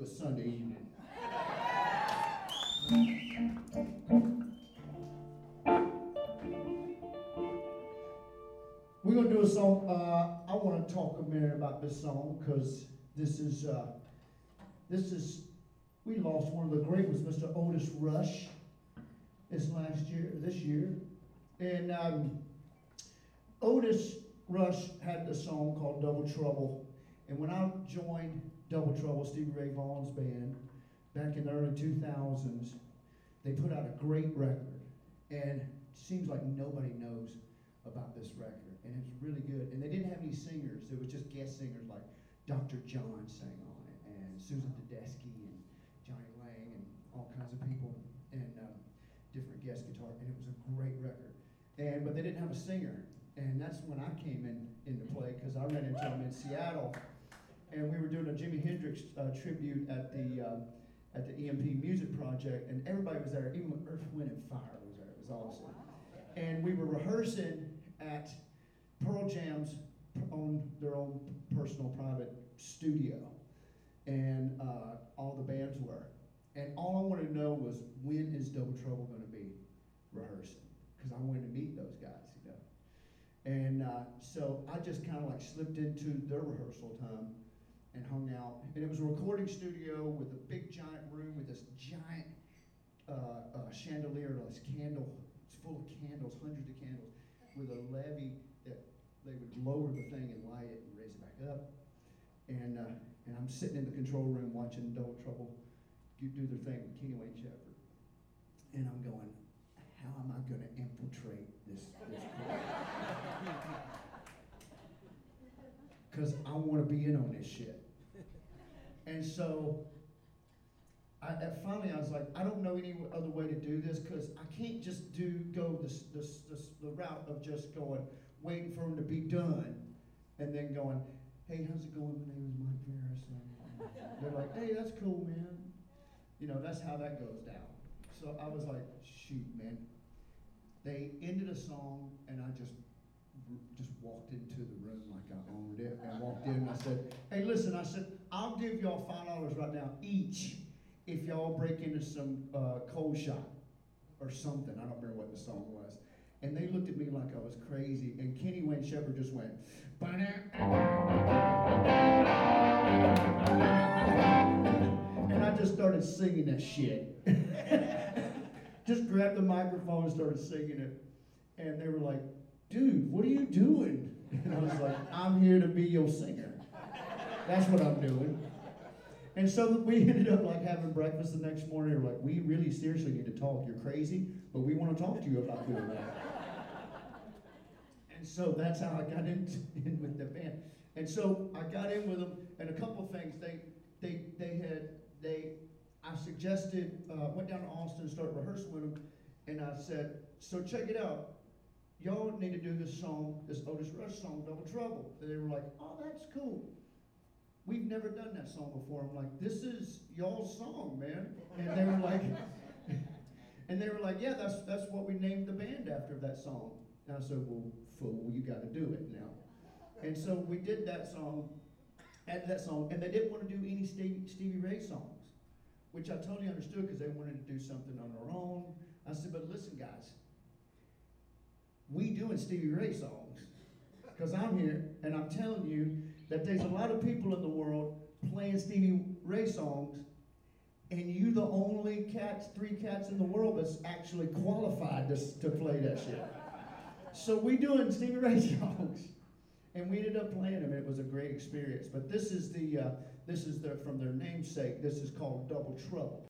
a Sunday evening. We're going to do a song. I want to talk a minute about this song because this is, we lost one of the great ones, Mr. Otis Rush, this year. And Otis Rush had a song called Double Trouble. And when I joined Double Trouble, Stevie Ray Vaughan's band, back in the early 2000s, they put out a great record. And it seems like nobody knows about this record. And it's really good. And they didn't have any singers. It was just guest singers like Dr. John sang on it, and Susan Tedeschi, and Johnny Lang, and all kinds of people, and different guest guitar. And it was a great record. But they didn't have a singer. And that's when I came into play, because I ran into them in Seattle. And we were doing a Jimi Hendrix tribute at the EMP Music Project, and everybody was there. Even Earth, Wind, and Fire was there. It was awesome. And we were rehearsing at Pearl Jam's on their own personal private studio, and all the bands were. And all I wanted to know was, when is Double Trouble going to be rehearsing? Because I wanted to meet those guys, you know. And so I just kind of like slipped into their rehearsal time and hung out. And it was a recording studio with a big giant room with this giant chandelier, this candle. It's full of candles, hundreds of candles, with a levee that they would lower the thing and light it and raise it back up. And I'm sitting in the control room watching Double Trouble do their thing with Kenny Wayne Shepherd. And I'm going, how am I going to infiltrate this crowd? Because I want to be in on this shit. And so finally I was like, I don't know any other way to do this, because I can't just go the route of just going, waiting for them to be done, and then going, hey, how's it going? My name is Mike Ferris. And they're like, hey, that's cool, man. You know, that's how that goes down. So I was like, shoot, man. They ended a song, and I just walked into the room like I owned it, and walked in and I said, hey, listen, I said, I'll give y'all $5 right now each if y'all break into some cold shot or something. I don't remember what the song was. And they looked at me like I was crazy, and Kenny Wayne Shepherd just went, and I just started singing that shit. Just grabbed the microphone and started singing it. And they were like, dude, what are you doing? And I was like, I'm here to be your singer. That's what I'm doing. And so we ended up like having breakfast the next morning. We're like, we really seriously need to talk. You're crazy, but we want to talk to you about doing that. And so that's how I got in with the band. And so I got in with them, and a couple of things. I suggested, went down to Austin and started rehearsing with them, and I said, so check it out. Y'all need to do this song, this Otis Rush song, Double Trouble. And they were like, oh, that's cool. We've never done that song before. I'm like, this is y'all's song, man. And they were like, yeah, that's what we named the band after, that song. And I said, well, fool, you got to do it now. And so we did that song, and they didn't want to do any Stevie Ray songs, which I totally understood, because they wanted to do something on their own. I said, but listen, guys, we doing Stevie Ray songs, because I'm here, and I'm telling you that there's a lot of people in the world playing Stevie Ray songs, and you the only three cats in the world that's actually qualified to play that shit. So we doing Stevie Ray songs, and we ended up playing them, and it was a great experience. But this is from their namesake. This is called Double Trouble.